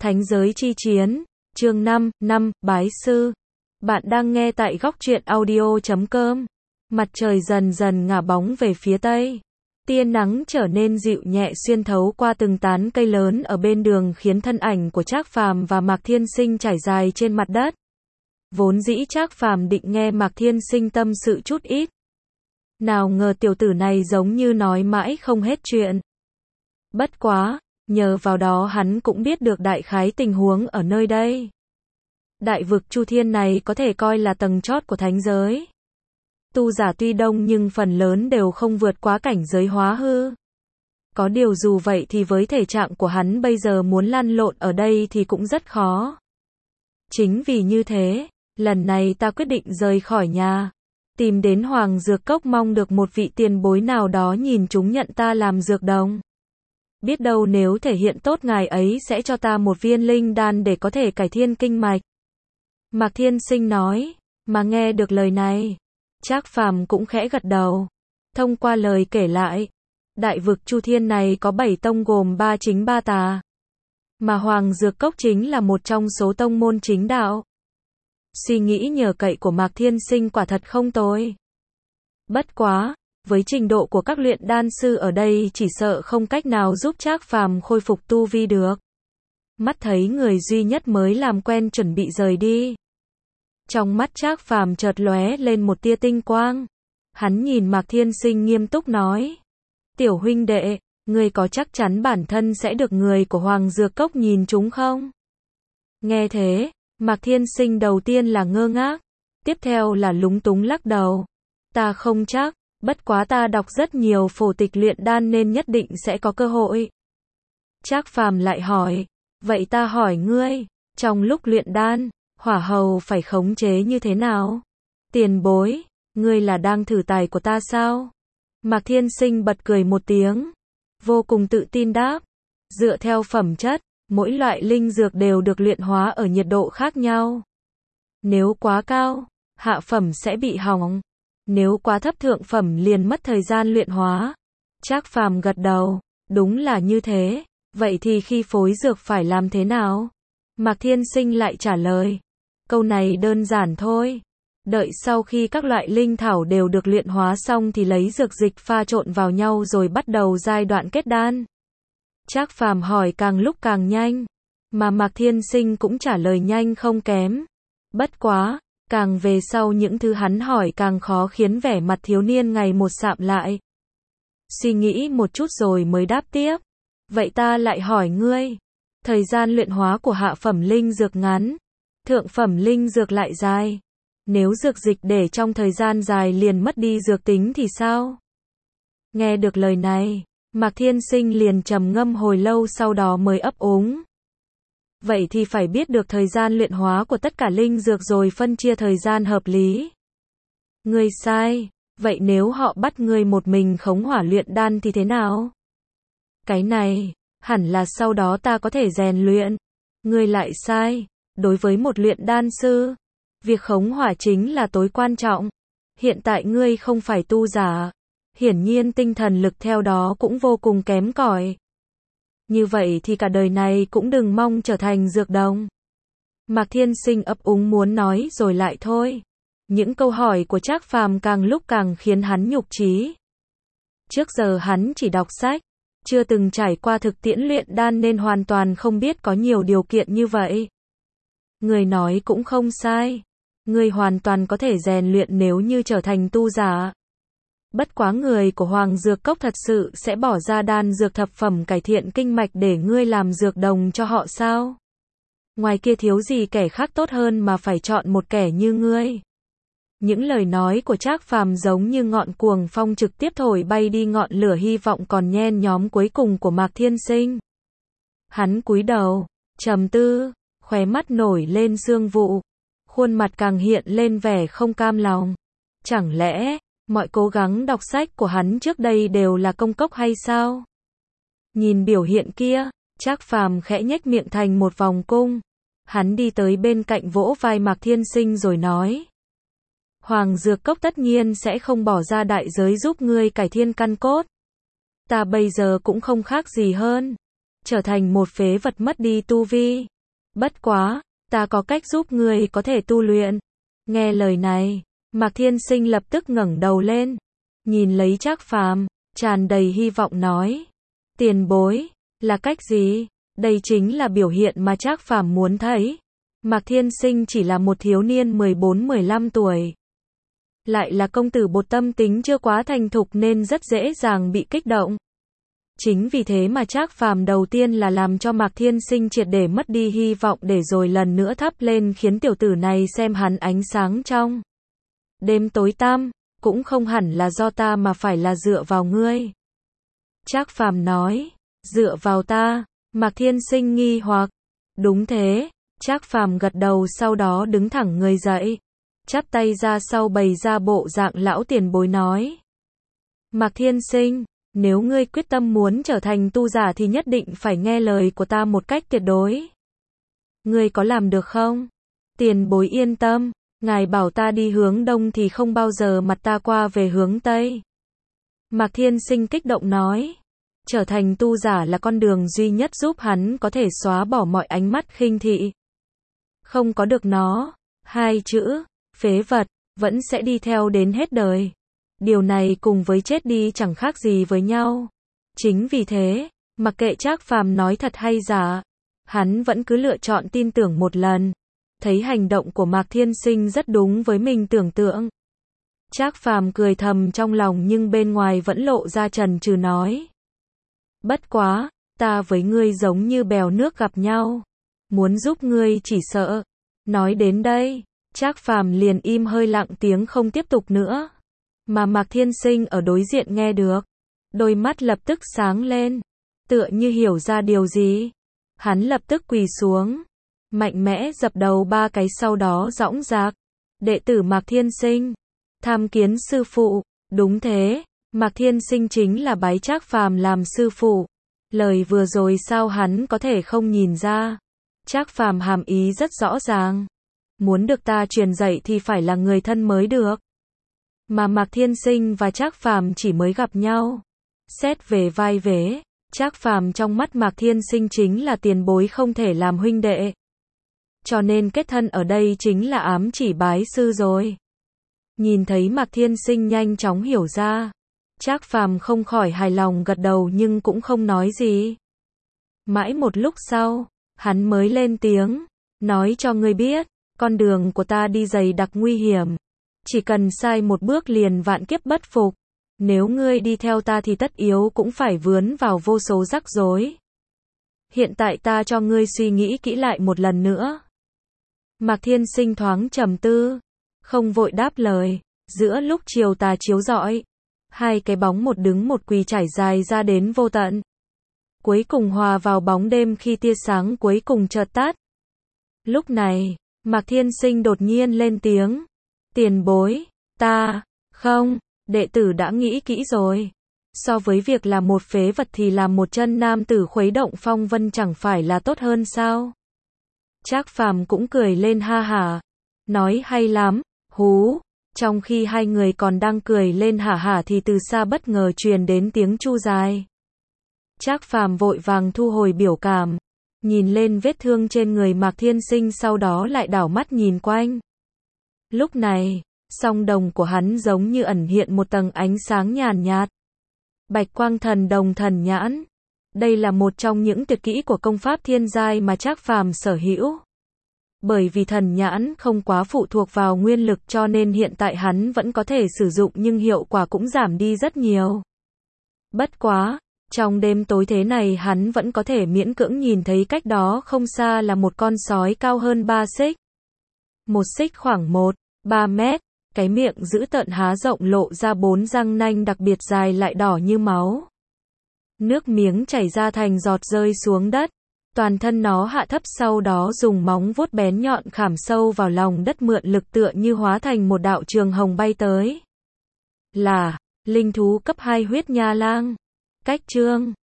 Thánh giới chi chiến, chương 5, bái sư. Bạn đang nghe tại góc truyện audio.com. Mặt trời dần dần ngả bóng về phía tây. Tia nắng trở nên dịu nhẹ xuyên thấu qua từng tán cây lớn ở bên đường khiến thân ảnh của Trác Phàm và Mạc Thiên Sinh trải dài trên mặt đất. Vốn dĩ Trác Phàm định nghe Mạc Thiên Sinh tâm sự chút ít. Nào ngờ tiểu tử này giống như nói mãi không hết chuyện. Bất quá, nhờ vào đó hắn cũng biết được đại khái tình huống ở nơi đây. Đại vực Chu Thiên này có thể coi là tầng chót của thánh giới. Tu giả tuy đông nhưng phần lớn đều không vượt quá cảnh giới hóa hư. Có điều dù vậy thì với thể trạng của hắn bây giờ muốn lăn lộn ở đây thì cũng rất khó. Chính vì như thế, lần này ta quyết định rời khỏi nhà. Tìm đến Hoàng Dược Cốc mong được một vị tiền bối nào đó nhìn chúng nhận ta làm dược đồng. Biết đâu nếu thể hiện tốt ngài ấy sẽ cho ta một viên linh đan để có thể cải thiên kinh mạch. Mạc Thiên Sinh nói, mà nghe được lời này, Trác Phàm cũng khẽ gật đầu. Thông qua lời kể lại, đại vực Chu Thiên này có 7 tông gồm 3 chính 3 tà. Mà Hoàng Dược Cốc chính là một trong số tông môn chính đạo. Suy nghĩ nhờ cậy của Mạc Thiên Sinh quả thật không tồi. Bất quá, với trình độ của các luyện đan sư ở đây chỉ sợ không cách nào giúp Trác Phàm khôi phục tu vi được. Mắt thấy người duy nhất mới làm quen chuẩn bị rời đi. Trong mắt Trác Phàm chợt lóe lên một tia tinh quang. Hắn nhìn Mạc Thiên Sinh nghiêm túc nói. Tiểu huynh đệ, ngươi có chắc chắn bản thân sẽ được người của Hoàng Dược Cốc nhìn chúng không? Nghe thế, Mạc Thiên Sinh đầu tiên là ngơ ngác. Tiếp theo là lúng túng lắc đầu. Ta không chắc. Bất quá ta đọc rất nhiều phổ tịch luyện đan nên nhất định sẽ có cơ hội. Trác Phàm lại hỏi, vậy ta hỏi ngươi, trong lúc luyện đan, hỏa hầu phải khống chế như thế nào? Tiền bối, ngươi là đang thử tài của ta sao? Mạc Thiên Sinh bật cười một tiếng, vô cùng tự tin đáp, dựa theo phẩm chất, mỗi loại linh dược đều được luyện hóa ở nhiệt độ khác nhau. Nếu quá cao, hạ phẩm sẽ bị hỏng. Nếu quá thấp thượng phẩm liền mất thời gian luyện hóa. Trác Phàm gật đầu, đúng là như thế, vậy thì khi phối dược phải làm thế nào? Mạc Thiên Sinh lại trả lời, câu này đơn giản thôi. Đợi sau khi các loại linh thảo đều được luyện hóa xong thì lấy dược dịch pha trộn vào nhau rồi bắt đầu giai đoạn kết đan. Trác Phàm hỏi càng lúc càng nhanh, mà Mạc Thiên Sinh cũng trả lời nhanh không kém. Bất quá, càng về sau những thứ hắn hỏi càng khó khiến vẻ mặt thiếu niên ngày một sạm lại. Suy nghĩ một chút rồi mới đáp tiếp. Vậy ta lại hỏi ngươi, thời gian luyện hóa của hạ phẩm linh dược ngắn, thượng phẩm linh dược lại dài. Nếu dược dịch để trong thời gian dài liền mất đi dược tính thì sao? Nghe được lời này, Mạc Thiên Sinh liền trầm ngâm hồi lâu sau đó mới ấp úng. Vậy thì phải biết được thời gian luyện hóa của tất cả linh dược rồi phân chia thời gian hợp lý. Ngươi sai, vậy nếu họ bắt ngươi một mình khống hỏa luyện đan thì thế nào? Cái này, hẳn là sau đó ta có thể rèn luyện. Ngươi lại sai, đối với một luyện đan sư, việc khống hỏa chính là tối quan trọng. Hiện tại ngươi không phải tu giả, hiển nhiên tinh thần lực theo đó cũng vô cùng kém cỏi. Như vậy thì cả đời này cũng đừng mong trở thành dược đồng. Mạc Thiên Sinh ấp úng muốn nói rồi lại thôi. Những câu hỏi của Trác Phàm càng lúc càng khiến hắn nhục chí. Trước giờ hắn chỉ đọc sách, chưa từng trải qua thực tiễn luyện đan nên hoàn toàn không biết có nhiều điều kiện như vậy. Người nói cũng không sai. Người hoàn toàn có thể rèn luyện nếu như trở thành tu giả. Bất quá người của Hoàng Dược Cốc thật sự sẽ bỏ ra đan dược thập phẩm cải thiện kinh mạch để ngươi làm dược đồng cho họ sao? Ngoài kia thiếu gì kẻ khác tốt hơn mà phải chọn một kẻ như ngươi? Những lời nói của Trác Phàm giống như ngọn cuồng phong trực tiếp thổi bay đi ngọn lửa hy vọng còn nhen nhóm cuối cùng của Mạc Thiên Sinh. Hắn cúi đầu, trầm tư, khóe mắt nổi lên sương vụ, khuôn mặt càng hiện lên vẻ không cam lòng. Chẳng lẽ mọi cố gắng đọc sách của hắn trước đây đều là công cốc hay sao? Nhìn biểu hiện kia, Trác Phàm khẽ nhếch miệng thành một vòng cung. Hắn đi tới bên cạnh vỗ vai Mạc Thiên Sinh rồi nói. Hoàng Dược Cốc tất nhiên sẽ không bỏ ra đại giới giúp ngươi cải thiên căn cốt. Ta bây giờ cũng không khác gì hơn. Trở thành một phế vật mất đi tu vi. Bất quá, ta có cách giúp ngươi có thể tu luyện. Nghe lời này, Mạc Thiên Sinh lập tức ngẩng đầu lên, nhìn lấy Trác Phàm, tràn đầy hy vọng nói. Tiền bối, là cách gì? Đây chính là biểu hiện mà Trác Phàm muốn thấy. Mạc Thiên Sinh chỉ là một thiếu niên 14-15 tuổi. Lại là công tử bột, tâm tính chưa quá thành thục nên rất dễ dàng bị kích động. Chính vì thế mà Trác Phàm đầu tiên là làm cho Mạc Thiên Sinh triệt để mất đi hy vọng để rồi lần nữa thắp lên khiến tiểu tử này xem hắn ánh sáng trong đêm tối tăm, cũng không hẳn là do ta mà phải là dựa vào ngươi. Trác Phàm nói, dựa vào ta? Mạc Thiên Sinh nghi hoặc. Đúng thế, Trác Phàm gật đầu sau đó đứng thẳng người dậy, chắp tay ra sau bày ra bộ dạng lão tiền bối nói. Mạc Thiên Sinh, nếu ngươi quyết tâm muốn trở thành tu giả thì nhất định phải nghe lời của ta một cách tuyệt đối. Ngươi có làm được không? Tiền bối yên tâm, ngài bảo ta đi hướng đông thì không bao giờ mặt ta qua về hướng tây. Mạc Thiên Sinh kích động nói. Trở thành tu giả là con đường duy nhất giúp hắn có thể xóa bỏ mọi ánh mắt khinh thị. Không có được nó, hai chữ, phế vật, vẫn sẽ đi theo đến hết đời. Điều này cùng với chết đi chẳng khác gì với nhau. Chính vì thế, mặc kệ Trác Phàm nói thật hay giả, hắn vẫn cứ lựa chọn tin tưởng một lần. Thấy hành động của Mạc Thiên Sinh rất đúng với mình tưởng tượng. Trác Phàm cười thầm trong lòng nhưng bên ngoài vẫn lộ ra chần chừ nói. Bất quá, ta với ngươi giống như bèo nước gặp nhau. Muốn giúp ngươi chỉ sợ. Nói đến đây, Trác Phàm liền im hơi lặng tiếng không tiếp tục nữa. Mà Mạc Thiên Sinh ở đối diện nghe được. Đôi mắt lập tức sáng lên. Tựa như hiểu ra điều gì. Hắn lập tức quỳ xuống. Mạnh mẽ dập đầu 3 cái sau đó dõng dạc. Đệ tử Mạc Thiên Sinh. Tham kiến sư phụ. Đúng thế. Mạc Thiên Sinh chính là bái Trác Phàm làm sư phụ. Lời vừa rồi sao hắn có thể không nhìn ra. Trác Phàm hàm ý rất rõ ràng. Muốn được ta truyền dạy thì phải là người thân mới được. Mà Mạc Thiên Sinh và Trác Phàm chỉ mới gặp nhau. Xét về vai vế, Trác Phàm trong mắt Mạc Thiên Sinh chính là tiền bối không thể làm huynh đệ. Cho nên kết thân ở đây chính là ám chỉ bái sư rồi. Nhìn thấy Mạc Thiên Sinh nhanh chóng hiểu ra. Trác Phàm không khỏi hài lòng gật đầu nhưng cũng không nói gì. Mãi một lúc sau, hắn mới lên tiếng, nói cho ngươi biết, con đường của ta đi dày đặc nguy hiểm. Chỉ cần sai một bước liền vạn kiếp bất phục. Nếu ngươi đi theo ta thì tất yếu cũng phải vướng vào vô số rắc rối. Hiện tại ta cho ngươi suy nghĩ kỹ lại một lần nữa. Mạc Thiên Sinh thoáng trầm tư, không vội đáp lời. Giữa lúc chiều tà chiếu rọi, hai cái bóng một đứng một quỳ trải dài ra đến vô tận. Cuối cùng hòa vào bóng đêm khi tia sáng cuối cùng chợt tắt. Lúc này, Mạc Thiên Sinh đột nhiên lên tiếng. Tiền bối, không, đệ tử đã nghĩ kỹ rồi. So với việc là một phế vật thì làm một chân nam tử khuấy động phong vân chẳng phải là tốt hơn sao? Trác Phàm cũng cười lên ha hả. Nói hay lắm, hú. Trong khi hai người còn đang cười lên hả hả thì từ xa bất ngờ truyền đến tiếng chu dài. Trác Phàm vội vàng thu hồi biểu cảm. Nhìn lên vết thương trên người Mạc Thiên Sinh sau đó lại đảo mắt nhìn quanh. Lúc này, song đồng của hắn giống như ẩn hiện một tầng ánh sáng nhàn nhạt. Bạch quang thần đồng thần nhãn. Đây là một trong những tuyệt kỹ của công pháp thiên giai mà Trác Phàm sở hữu. Bởi vì thần nhãn không quá phụ thuộc vào nguyên lực cho nên hiện tại hắn vẫn có thể sử dụng nhưng hiệu quả cũng giảm đi rất nhiều. Bất quá, trong đêm tối thế này hắn vẫn có thể miễn cưỡng nhìn thấy cách đó không xa là một con sói cao hơn 3 xích. Một xích khoảng 1-3 mét, cái miệng dữ tợn há rộng lộ ra 4 răng nanh đặc biệt dài lại đỏ như máu. Nước miếng chảy ra thành giọt rơi xuống đất. Toàn thân nó hạ thấp sau đó dùng móng vuốt bén nhọn khảm sâu vào lòng đất mượn lực tựa như hóa thành một đạo trường hồng bay tới. Là linh thú cấp 2 huyết nha lang. Cách chương